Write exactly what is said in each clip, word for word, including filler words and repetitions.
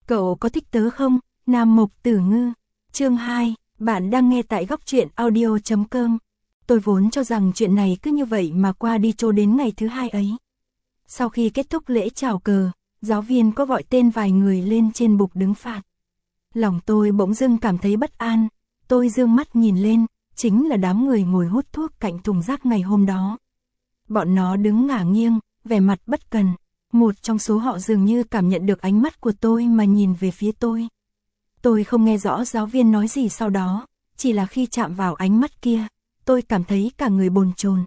Cậu có thích tớ không? Nam Mộc Tử Ngư. Chương hai, bạn đang nghe tại góc truyện audio chấm com. Tôi vốn cho rằng chuyện này cứ như vậy mà qua đi cho đến ngày thứ hai ấy. Sau khi kết thúc lễ chào cờ, giáo viên có gọi tên vài người lên trên bục đứng phạt. Lòng tôi bỗng dưng cảm thấy bất an, tôi dương mắt nhìn lên, chính là đám người ngồi hút thuốc cạnh thùng rác ngày hôm đó. Bọn nó đứng ngả nghiêng, vẻ mặt bất cần. Một trong số họ dường như cảm nhận được ánh mắt của tôi mà nhìn về phía tôi. Tôi không nghe rõ giáo viên nói gì sau đó, chỉ là khi chạm vào ánh mắt kia, tôi cảm thấy cả người bồn chồn.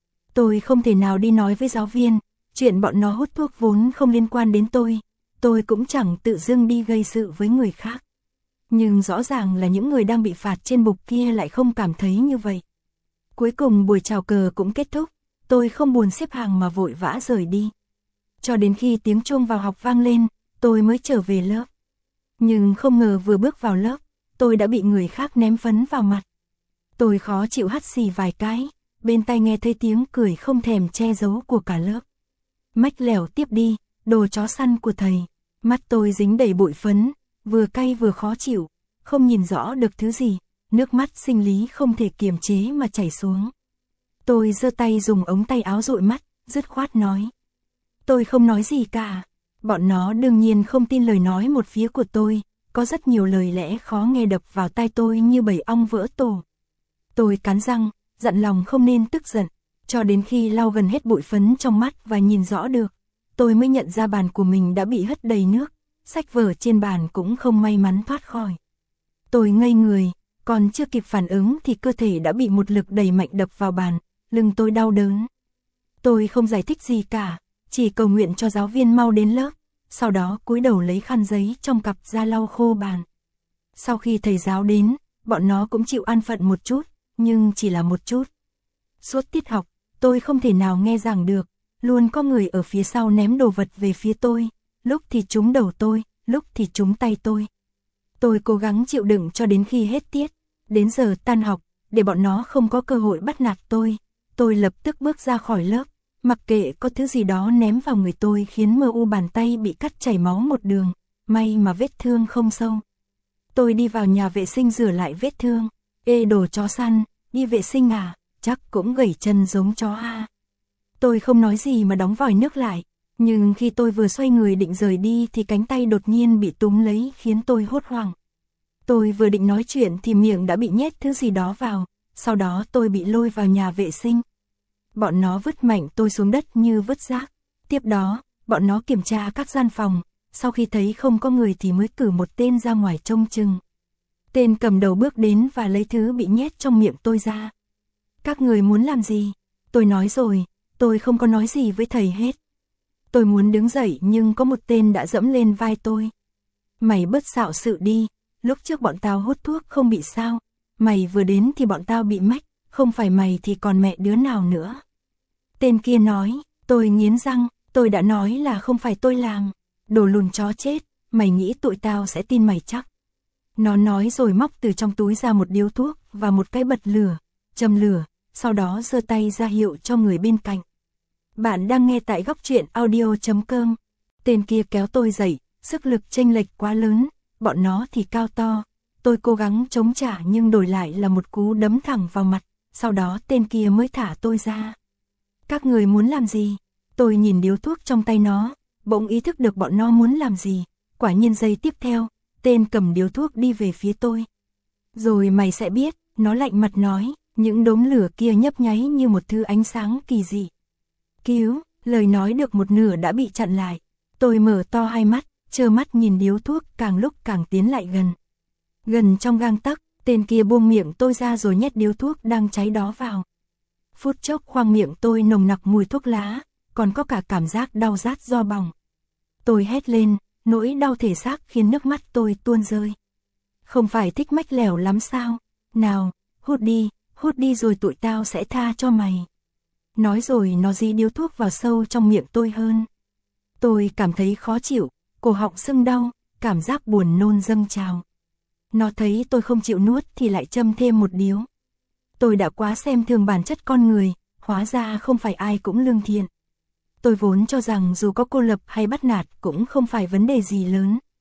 Tôi không thể nào đi nói với giáo viên, chuyện bọn nó hút thuốc vốn không liên quan đến tôi, tôi cũng chẳng tự dưng đi gây sự với người khác. Nhưng rõ ràng là những người đang bị phạt trên bục kia lại không cảm thấy như vậy. Cuối cùng buổi chào cờ cũng kết thúc, tôi không buồn xếp hàng mà vội vã rời đi. Cho đến khi tiếng chuông vào học vang lên, tôi mới trở về lớp. Nhưng không ngờ vừa bước vào lớp, tôi đã bị người khác ném phấn vào mặt. Tôi khó chịu hắt xì vài cái, bên tai nghe thấy tiếng cười không thèm che giấu của cả lớp. Mách lẻo tiếp đi, đồ chó săn của thầy. Mắt tôi dính đầy bụi phấn, vừa cay vừa khó chịu, không nhìn rõ được thứ gì, nước mắt sinh lý không thể kiềm chế mà chảy xuống. Tôi giơ tay dùng ống tay áo dụi mắt, dứt khoát nói. Tôi không nói gì cả. Bọn nó đương nhiên không tin lời nói một phía của tôi, có rất nhiều lời lẽ khó nghe đập vào tai tôi như bầy ong vỡ tổ. Tôi cắn răng, dặn lòng không nên tức giận, cho đến khi lau gần hết bụi phấn trong mắt và nhìn rõ được, tôi mới nhận ra bàn của mình đã bị hất đầy nước, sách vở trên bàn cũng không may mắn thoát khỏi. Tôi ngây người, còn chưa kịp phản ứng thì cơ thể đã bị một lực đẩy mạnh đập vào bàn, lưng tôi đau đớn. Tôi không giải thích gì cả, chỉ cầu nguyện cho giáo viên mau đến lớp, sau đó cúi đầu lấy khăn giấy trong cặp ra lau khô bàn. Sau khi thầy giáo đến, bọn nó cũng chịu an phận một chút, nhưng chỉ là một chút. Suốt tiết học, tôi không thể nào nghe giảng được, luôn có người ở phía sau ném đồ vật về phía tôi, lúc thì trúng đầu tôi, lúc thì trúng tay tôi. Tôi cố gắng chịu đựng cho đến khi hết tiết, đến giờ tan học, để bọn nó không có cơ hội bắt nạt tôi, tôi lập tức bước ra khỏi lớp. Mặc kệ có thứ gì đó ném vào người tôi khiến mờ u bàn tay bị cắt chảy máu một đường, may mà vết thương không sâu. Tôi đi vào nhà vệ sinh rửa lại vết thương. Ê đồ chó săn, đi vệ sinh à, chắc cũng gẩy chân giống chó ha. Tôi không nói gì mà đóng vòi nước lại, nhưng khi tôi vừa xoay người định rời đi thì cánh tay đột nhiên bị túm lấy khiến tôi hốt hoảng. Tôi vừa định nói chuyện thì miệng đã bị nhét thứ gì đó vào, sau đó tôi bị lôi vào nhà vệ sinh. Bọn nó vứt mạnh tôi xuống đất như vứt rác. Tiếp đó, bọn nó kiểm tra các gian phòng, sau khi thấy không có người thì mới cử một tên ra ngoài trông chừng. Tên cầm đầu bước đến và lấy thứ bị nhét trong miệng tôi ra. Các người muốn làm gì? Tôi nói rồi, tôi không có nói gì với thầy hết. Tôi muốn đứng dậy nhưng có một tên đã dẫm lên vai tôi. Mày bớt xạo sự đi, lúc trước bọn tao hút thuốc không bị sao, mày vừa đến thì bọn tao bị mách. Không phải mày thì còn mẹ đứa nào nữa. Tên kia nói, tôi nghiến răng, tôi đã nói là không phải tôi làm. Đồ lùn chó chết, mày nghĩ tụi tao sẽ tin mày chắc. Nó nói rồi móc từ trong túi ra một điếu thuốc và một cái bật lửa, châm lửa, sau đó giơ tay ra hiệu cho người bên cạnh. Bạn đang nghe tại góc truyện audio chấm com. Tên kia kéo tôi dậy, sức lực chênh lệch quá lớn, bọn nó thì cao to. Tôi cố gắng chống trả nhưng đổi lại là một cú đấm thẳng vào mặt. Sau đó tên kia mới thả tôi ra. Các người muốn làm gì? Tôi nhìn điếu thuốc trong tay nó, bỗng ý thức được bọn nó muốn làm gì. Quả nhiên giây tiếp theo, tên cầm điếu thuốc đi về phía tôi. Rồi mày sẽ biết, nó lạnh mặt nói, những đốm lửa kia nhấp nháy như một thứ ánh sáng kỳ dị. Cứu, lời nói được một nửa đã bị chặn lại. Tôi mở to hai mắt, trơ mắt nhìn điếu thuốc càng lúc càng tiến lại gần. Gần trong gang tấc. Tên kia buông miệng tôi ra rồi nhét điếu thuốc đang cháy đó vào. Phút chốc khoang miệng tôi nồng nặc mùi thuốc lá, còn có cả cảm giác đau rát do bỏng. Tôi hét lên, nỗi đau thể xác khiến nước mắt tôi tuôn rơi. Không phải thích mách lẻo lắm sao? Nào, hút đi, hút đi rồi tụi tao sẽ tha cho mày. Nói rồi nó dí điếu thuốc vào sâu trong miệng tôi hơn. Tôi cảm thấy khó chịu, cổ họng sưng đau, cảm giác buồn nôn dâng trào. Nó thấy tôi không chịu nuốt thì lại châm thêm một điếu. Tôi đã quá xem thường bản chất con người, hóa ra không phải ai cũng lương thiện. Tôi vốn cho rằng dù có cô lập hay bắt nạt cũng không phải vấn đề gì lớn.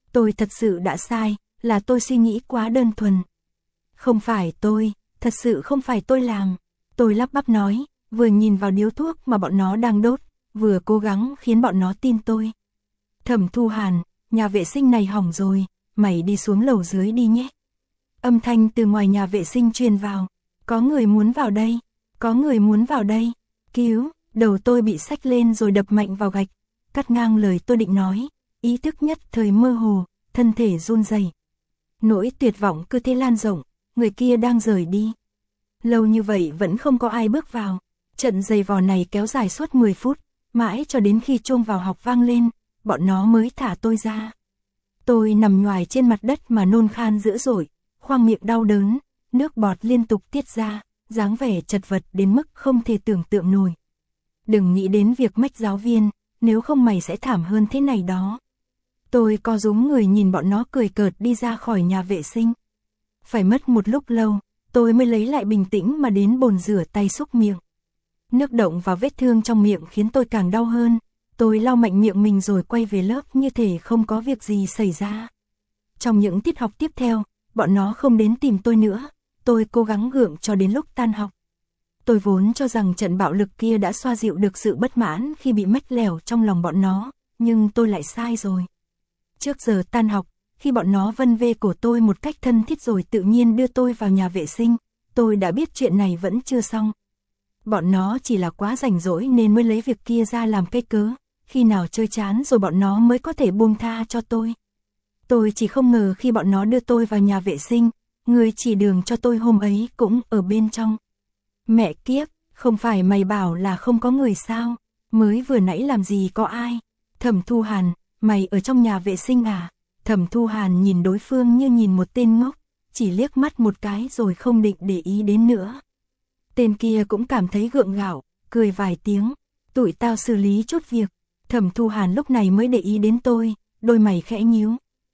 Tôi thật sự đã sai, là tôi suy nghĩ quá đơn thuần. Không phải tôi, thật sự không phải tôi làm. Tôi lắp bắp nói, vừa nhìn vào điếu thuốc mà bọn nó đang đốt, vừa cố gắng khiến bọn nó tin tôi. Thẩm Thu Hàn, nhà vệ sinh này hỏng rồi, mày đi xuống lầu dưới đi nhé. Âm thanh từ ngoài nhà vệ sinh truyền vào. Có người muốn vào đây, có người muốn vào đây. Cứu, đầu tôi bị xách lên rồi đập mạnh vào gạch, cắt ngang lời tôi định nói, ý thức nhất thời mơ hồ, thân thể run rẩy. Nỗi tuyệt vọng cứ thế lan rộng, người kia đang rời đi. Lâu như vậy vẫn không có ai bước vào. Trận giày vò này kéo dài suốt mười phút, mãi cho đến khi chuông vào học vang lên, bọn nó mới thả tôi ra. Tôi nằm nhoài trên mặt đất mà nôn khan dữ dội, khoang miệng đau đớn, nước bọt liên tục tiết ra, dáng vẻ chật vật đến mức không thể tưởng tượng nổi. Đừng nghĩ đến việc mách giáo viên, nếu không mày sẽ thảm hơn thế này đó. Tôi co rúm người nhìn bọn nó cười cợt đi ra khỏi nhà vệ sinh. Phải mất một lúc lâu, tôi mới lấy lại bình tĩnh mà đến bồn rửa tay xúc miệng. Nước động vào vết thương trong miệng khiến tôi càng đau hơn. Tôi lau mạnh miệng mình rồi quay về lớp như thể không có việc gì xảy ra. Trong những tiết học tiếp theo, bọn nó không đến tìm tôi nữa. Tôi cố gắng gượng cho đến lúc tan học. Tôi vốn cho rằng trận bạo lực kia đã xoa dịu được sự bất mãn khi bị mách lèo trong lòng bọn nó, nhưng tôi lại sai rồi. Trước giờ tan học, khi bọn nó vân vê cổ tôi một cách thân thiết rồi tự nhiên đưa tôi vào nhà vệ sinh, tôi đã biết chuyện này vẫn chưa xong. Bọn nó chỉ là quá rảnh rỗi nên mới lấy việc kia ra làm cây cớ, khi nào chơi chán rồi bọn nó mới có thể buông tha cho tôi. Tôi chỉ không ngờ khi bọn nó đưa tôi vào nhà vệ sinh, người chỉ đường cho tôi hôm ấy cũng ở bên trong. Mẹ kiếp, không phải mày bảo là không có người sao, mới vừa nãy làm gì có ai. Thẩm Thu Hàn, mày ở trong nhà vệ sinh à? Thẩm Thu Hàn nhìn đối phương như nhìn một tên ngốc, chỉ liếc mắt một cái rồi không định để ý đến nữa. Tên kia cũng cảm thấy gượng gạo, cười vài tiếng, tụi tao xử lý chút việc. Thẩm Thu Hàn lúc này mới để ý đến tôi, đôi mày khẽ nhíu.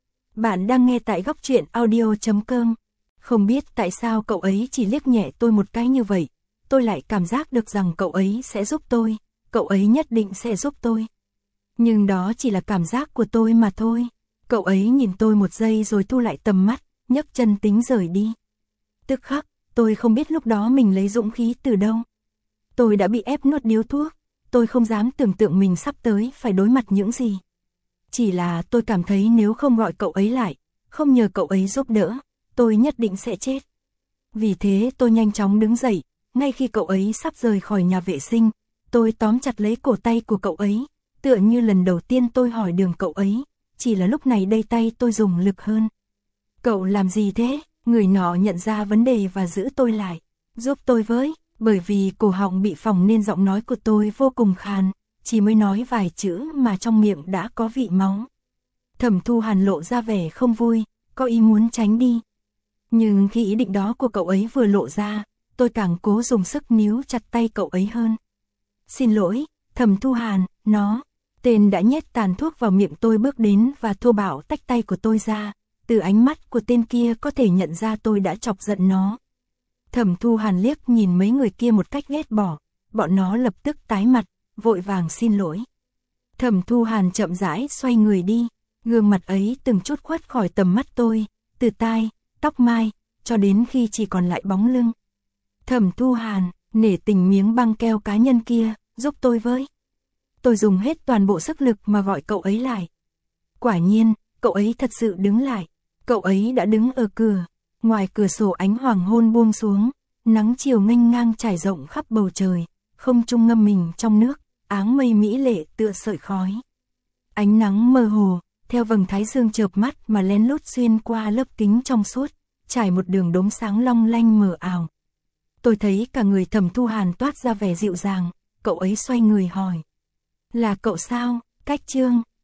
Bạn đang nghe tại góc truyện audio chấm com. Không biết tại sao cậu ấy chỉ liếc nhẹ tôi một cái như vậy, tôi lại cảm giác được rằng cậu ấy sẽ giúp tôi, cậu ấy nhất định sẽ giúp tôi. Nhưng đó chỉ là cảm giác của tôi mà thôi. Cậu ấy nhìn tôi một giây rồi thu lại tầm mắt, nhấc chân tính rời đi. Tức khắc, tôi không biết lúc đó mình lấy dũng khí từ đâu. Tôi đã bị ép nuốt điếu thuốc, tôi không dám tưởng tượng mình sắp tới phải đối mặt những gì. Chỉ là tôi cảm thấy nếu không gọi cậu ấy lại, không nhờ cậu ấy giúp đỡ, tôi nhất định sẽ chết. Vì thế tôi nhanh chóng đứng dậy, ngay khi cậu ấy sắp rời khỏi nhà vệ sinh, tôi tóm chặt lấy cổ tay của cậu ấy, tựa như lần đầu tiên tôi hỏi đường cậu ấy, chỉ là lúc này đây tay tôi dùng lực hơn. Cậu làm gì thế? Người nọ nhận ra vấn đề và giữ tôi lại, giúp tôi với, bởi vì cổ họng bị phỏng nên giọng nói của tôi vô cùng khàn, chỉ mới nói vài chữ mà trong miệng đã có vị máu. Thẩm Thu Hàn lộ ra vẻ không vui, có ý muốn tránh đi. Nhưng khi ý định đó của cậu ấy vừa lộ ra, tôi càng cố dùng sức níu chặt tay cậu ấy hơn. Xin lỗi, Thẩm Thu Hàn, nó, tên đã nhét tàn thuốc vào miệng tôi bước đến và thô bạo tách tay của tôi ra, từ ánh mắt của tên kia có thể nhận ra tôi đã chọc giận nó. Thẩm Thu Hàn liếc nhìn mấy người kia một cách ghét bỏ, bọn nó lập tức tái mặt, vội vàng xin lỗi. Thẩm Thu Hàn chậm rãi xoay người đi, gương mặt ấy từng chút khuất khỏi tầm mắt tôi, từ tai, tóc mai, cho đến khi chỉ còn lại bóng lưng. Thẩm Thu Hàn, nể tình miếng băng keo cá nhân kia, giúp tôi với. Tôi dùng hết toàn bộ sức lực mà gọi cậu ấy lại. Quả nhiên, cậu ấy thật sự đứng lại. Cậu ấy đã đứng ở cửa, ngoài cửa sổ ánh hoàng hôn buông xuống, nắng chiều nghênh ngang trải rộng khắp bầu trời, không trung ngâm mình trong nước, áng mây mỹ lệ tựa sợi khói. Ánh nắng mơ hồ, theo vầng thái dương chợp mắt mà lén lút xuyên qua lớp kính trong suốt, trải một đường đốm sáng long lanh mờ ảo. Tôi thấy cả người Thẩm Thu Hàn toát ra vẻ dịu dàng, cậu ấy xoay người hỏi. Là cậu sao, Cách Trương?